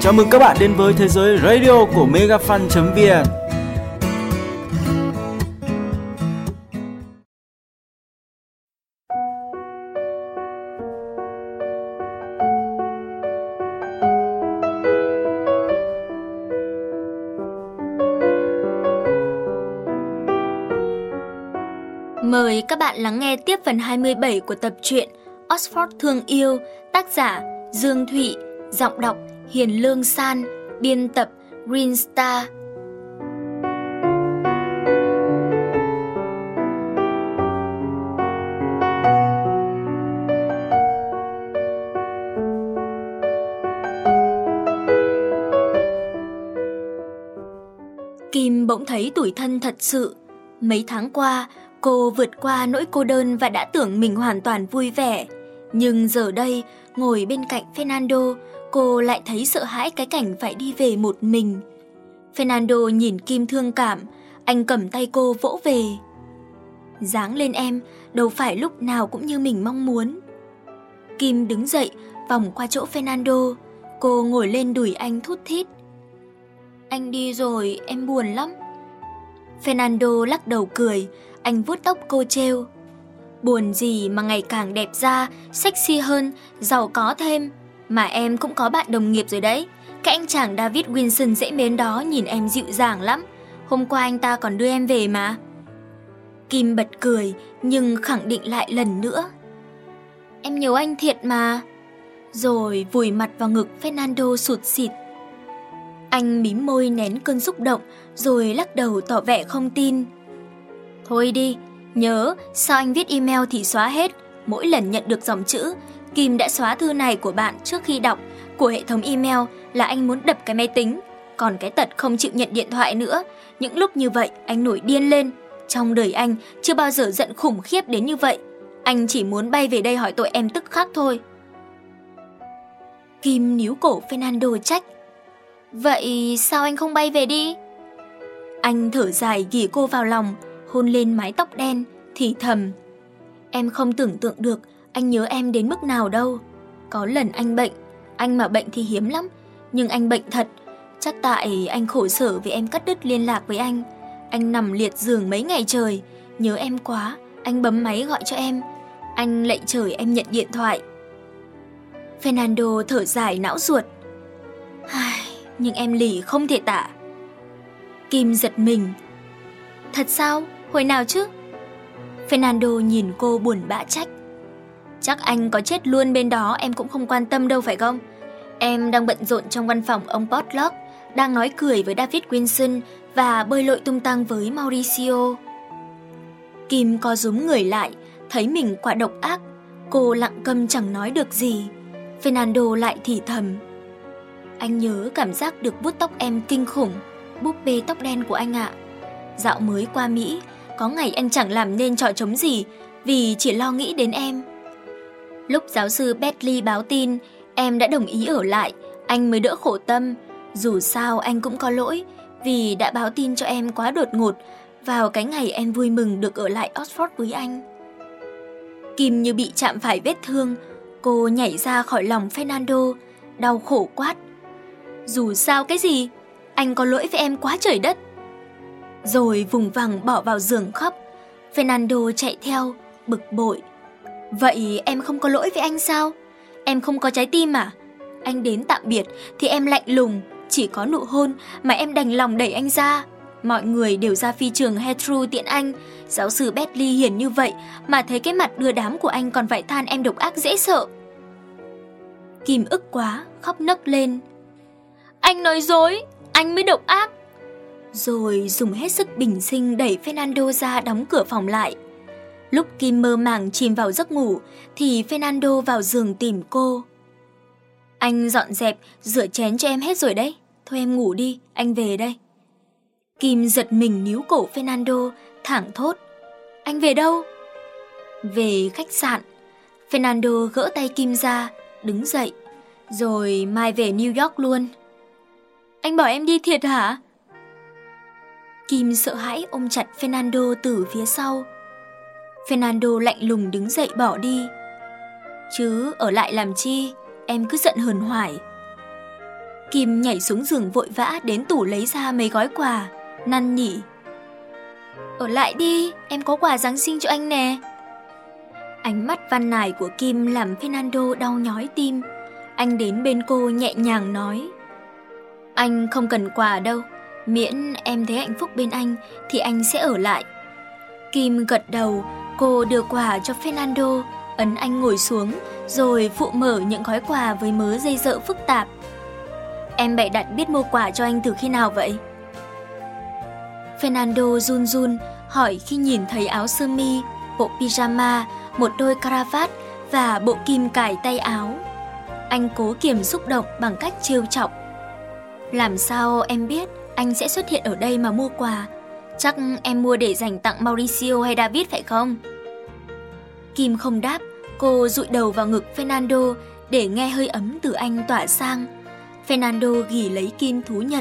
Chào mừng các bạn đến với thế giới radio của megafan.vn. Mời các bạn lắng nghe tiếp phần 27 của tập truyện Oxford Thương Yêu, tác giả Dương Thụy, giọng đọc Hiền Lương San, biên tập Green Star. Kim bỗng thấy tủi thân thật sự. Mấy tháng qua, cô vượt qua nỗi cô đơn và đã tưởng mình hoàn toàn vui vẻ. Nhưng giờ đây, ngồi bên cạnh Fernando, cô lại thấy sợ hãi cái cảnh phải đi về một mình. Fernando nhìn Kim thương cảm, anh cầm tay cô vỗ về. Ráng lên em, đâu phải lúc nào cũng như mình mong muốn. Kim đứng dậy, vòng qua chỗ Fernando, cô ngồi lên đùi anh thút thít. Anh đi rồi, em buồn lắm. Fernando lắc đầu cười, anh vuốt tóc cô trêu. Buồn gì mà ngày càng đẹp da, sexy hơn, giàu có thêm. Mà em cũng có bạn đồng nghiệp rồi đấy. Cái anh chàng David Wilson dễ mến đó nhìn em dịu dàng lắm. Hôm qua anh ta còn đưa em về mà. Kim bật cười nhưng khẳng định lại lần nữa. Em nhớ anh thiệt mà. Rồi vùi mặt vào ngực Fernando sụt sịt. Anh mím môi nén cơn xúc động rồi lắc đầu tỏ vẻ không tin. Thôi đi, nhớ sao anh viết email thì xóa hết. Mỗi lần nhận được dòng chữ Kim đã xóa thư này của bạn trước khi đọc của hệ thống email là anh muốn đập cái máy tính. Còn cái tật không chịu nhận điện thoại nữa, những lúc như vậy anh nổi điên lên. Trong đời anh chưa bao giờ giận khủng khiếp đến như vậy. Anh chỉ muốn bay về đây hỏi tội em tức khắc thôi. Kim níu cổ Fernando trách. Vậy sao anh không bay về đi? Anh thở dài ghì cô vào lòng, hôn lên mái tóc đen, thì thầm. Em không tưởng tượng được anh nhớ em đến mức nào đâu. Có lần anh bệnh, anh mà bệnh thì hiếm lắm, nhưng anh bệnh thật. Chắc tại anh khổ sở vì em cắt đứt liên lạc với anh. Anh nằm liệt giường mấy ngày trời, nhớ em quá, anh bấm máy gọi cho em. Anh lạy trời em nhận điện thoại. Fernando thở dài não ruột. Nhưng em lì không thể tả. Kim giật mình. Thật sao? Hồi nào chứ? Fernando nhìn cô buồn bã trách. Chắc anh có chết luôn bên đó em cũng không quan tâm đâu phải không? Em đang bận rộn trong văn phòng ông Potluck, đang nói cười với David Wilson và bơi lội tung tăng với Mauricio. Kim co rúm người lại, thấy mình quả độc ác. Cô lặng câm chẳng nói được gì. Fernando lại thì thầm. Anh nhớ cảm giác được vuốt tóc em kinh khủng, búp bê tóc đen của anh ạ. Dạo mới qua Mỹ, có ngày anh chẳng làm nên trò trống gì vì chỉ lo nghĩ đến em. Lúc giáo sư Bentley báo tin em đã đồng ý ở lại, anh mới đỡ khổ tâm. Dù sao anh cũng có lỗi vì đã báo tin cho em quá đột ngột vào cái ngày em vui mừng được ở lại Oxford với anh. Kim như bị chạm phải vết thương, cô nhảy ra khỏi lòng Fernando, đau khổ quát. Dù sao cái gì, anh có lỗi với em quá trời đất. Rồi vùng vằng bỏ vào giường khóc. Fernando chạy theo, bực bội. Vậy em không có lỗi với anh sao? Em không có trái tim à? Anh đến tạm biệt thì em lạnh lùng, chỉ có nụ hôn mà em đành lòng đẩy anh ra. Mọi người đều ra phi trường Heathrow tiện anh. Giáo sư Bentley hiền như vậy mà thấy cái mặt đưa đám của anh còn phải than em độc ác dễ sợ. Kim ức quá, khóc nấc lên. Anh nói dối, anh mới độc ác. Rồi dùng hết sức bình sinh đẩy Fernando ra đóng cửa phòng lại. Lúc Kim mơ màng chìm vào giấc ngủ thì Fernando vào giường tìm cô. Anh dọn dẹp, rửa chén cho em hết rồi đấy. Thôi em ngủ đi, anh về đây. Kim giật mình níu cổ Fernando, thảng thốt. Anh về đâu? Về khách sạn. Fernando gỡ tay Kim ra, đứng dậy. Rồi mai về New York luôn. Anh bảo em đi thiệt hả? Kim sợ hãi ôm chặt Fernando từ phía sau. Fernando lạnh lùng đứng dậy bỏ đi. Chứ ở lại làm chi, em cứ giận hờn hoài. Kim nhảy xuống giường vội vã đến tủ lấy ra mấy gói quà, năn nỉ. Ở lại đi, em có quà Giáng sinh cho anh nè. Ánh mắt van nài của Kim làm Fernando đau nhói tim. Anh đến bên cô nhẹ nhàng nói: Anh không cần quà đâu, miễn em thấy hạnh phúc bên anh thì anh sẽ ở lại. Kim gật đầu, cô đưa quà cho Fernando, ấn anh ngồi xuống, rồi phụ mở những gói quà với mớ dây dợ phức tạp. Em bày đặt biết mua quà cho anh từ khi nào vậy? Fernando run run hỏi khi nhìn thấy áo sơ mi, bộ pyjama, một đôi cravat và bộ kim cài tay áo. Anh cố kiềm xúc động bằng cách trêu chọc. Làm sao em biết anh sẽ xuất hiện ở đây mà mua quà? Chắc em mua để dành tặng Mauricio hay David phải không? Kim không đáp, cô dụi đầu vào ngực Fernando để nghe hơi ấm từ anh tỏa sang. Fernando ghì lấy Kim thú nhận.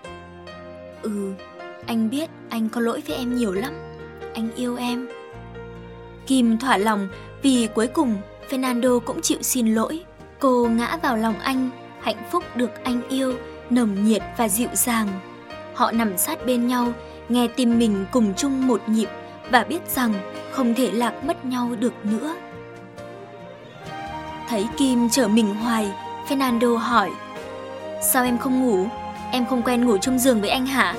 Anh biết anh có lỗi với em nhiều lắm. Anh yêu em. Kim thỏa lòng vì cuối cùng Fernando cũng chịu xin lỗi. Cô ngã vào lòng anh, hạnh phúc được anh yêu, nồng nhiệt và dịu dàng. Họ nằm sát bên nhau, nghe tim mình cùng chung một nhịp và biết rằng không thể lạc mất nhau được nữa. Thấy Kim trở mình hoài, Fernando hỏi: Sao em không ngủ? Em không quen ngủ chung giường với anh hả?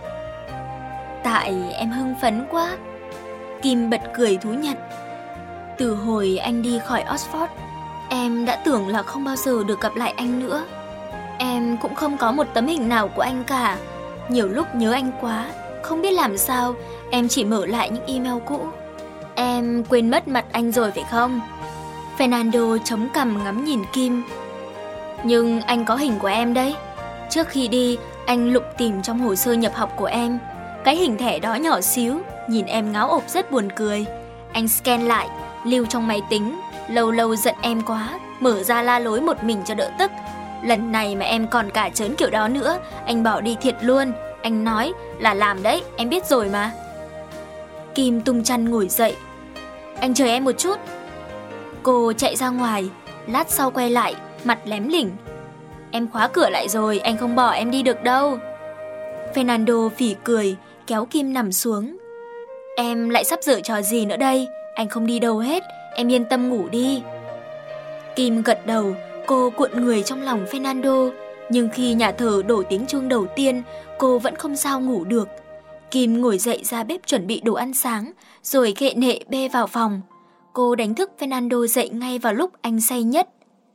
Tại em hưng phấn quá. Kim bật cười thú nhận. Từ hồi anh đi khỏi Oxford, em đã tưởng là không bao giờ được gặp lại anh nữa. Em cũng không có một tấm hình nào của anh cả. Nhiều lúc nhớ anh quá, không biết làm sao, em chỉ mở lại những email cũ. Em quên mất mặt anh rồi phải không? Fernando chống cằm ngắm nhìn Kim. Nhưng anh có hình của em đấy. Trước khi đi, anh lục tìm trong hồ sơ nhập học của em. Cái hình thẻ đó nhỏ xíu, nhìn em ngáo ộp rất buồn cười. Anh scan lại, lưu trong máy tính. Lâu lâu giận em quá, mở ra la lối một mình cho đỡ tức. Lần này mà em còn cả trớn kiểu đó nữa, anh bỏ đi thiệt luôn. Anh nói là làm đấy, em biết rồi mà. Kim tung chăn ngồi dậy. Anh chờ em một chút. Cô chạy ra ngoài, lát sau quay lại, mặt lém lỉnh. Em khóa cửa lại rồi, anh không bỏ em đi được đâu. Fernando phỉ cười, kéo Kim nằm xuống. Em lại sắp giở trò gì nữa đây? Anh không đi đâu hết, em yên tâm ngủ đi. Kim gật đầu, cô cuộn người trong lòng Fernando. Nhưng khi nhà thờ đổ tiếng chuông đầu tiên, cô vẫn không sao ngủ được. Kim ngồi dậy ra bếp chuẩn bị đồ ăn sáng, rồi khệ nệ bê vào phòng. Cô đánh thức Fernando dậy ngay vào lúc anh say nhất.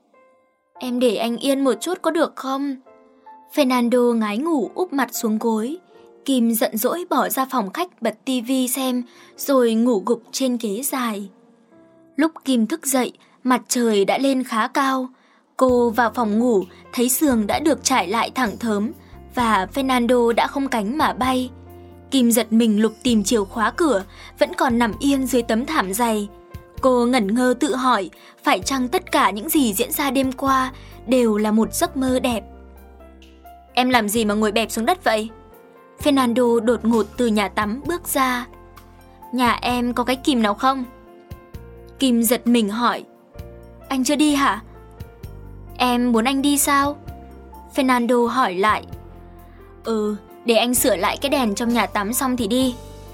Em để anh yên một chút có được không? Fernando ngái ngủ úp mặt xuống gối. Kim giận dỗi bỏ ra phòng khách bật tivi xem, rồi ngủ gục trên ghế dài. Lúc Kim thức dậy, mặt trời đã lên khá cao. Cô vào phòng ngủ, thấy giường đã được trải lại thẳng thớm, và Fernando đã không cánh mà bay. Kim giật mình lục tìm chìa khóa cửa, vẫn còn nằm yên dưới tấm thảm dày. Cô ngẩn ngơ tự hỏi, phải chăng tất cả những gì diễn ra đêm qua đều là một giấc mơ đẹp? Em làm gì mà ngồi bẹp xuống đất vậy? Fernando đột ngột từ nhà tắm bước ra. Nhà em có cái kìm nào không? Kim giật mình hỏi. Anh chưa đi hả? Em muốn anh đi sao? Fernando hỏi lại. Để anh sửa lại cái đèn trong nhà tắm xong thì đi.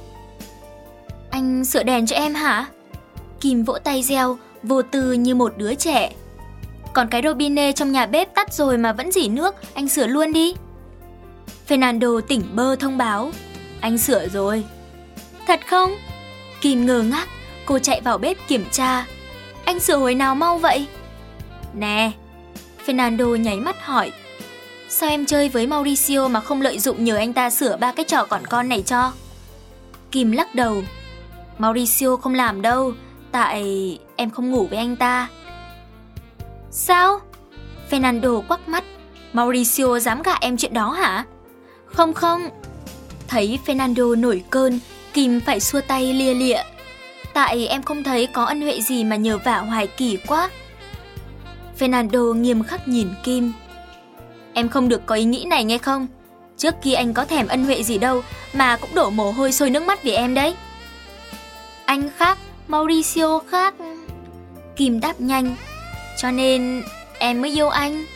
Anh sửa đèn cho em hả? Kim vỗ tay reo, vô tư như một đứa trẻ. Còn cái robinet trong nhà bếp tắt rồi mà vẫn rỉ nước, anh sửa luôn đi. Fernando tỉnh bơ thông báo. Anh sửa rồi. Thật không? Kim ngơ ngác, cô chạy vào bếp kiểm tra. Anh sửa hồi nào mau vậy? Nè. Fernando nháy mắt hỏi. Sao em chơi với Mauricio mà không lợi dụng nhờ anh ta sửa 3 cái trò còn con này cho? Kim lắc đầu. Mauricio không làm đâu, tại em không ngủ với anh ta. Sao? Fernando quắc mắt. Mauricio dám gạ em chuyện đó hả? Không. Thấy Fernando nổi cơn, Kim phải xua tay lia lịa. Tại em không thấy có ân huệ gì mà nhờ vả hoài kỳ quá. Fernando nghiêm khắc nhìn Kim. Em không được có ý nghĩ này nghe không? Trước kia anh có thèm ân huệ gì đâu mà cũng đổ mồ hôi sôi nước mắt vì em đấy. Anh khác, Mauricio khác. Kim đáp nhanh. Cho nên em mới yêu anh.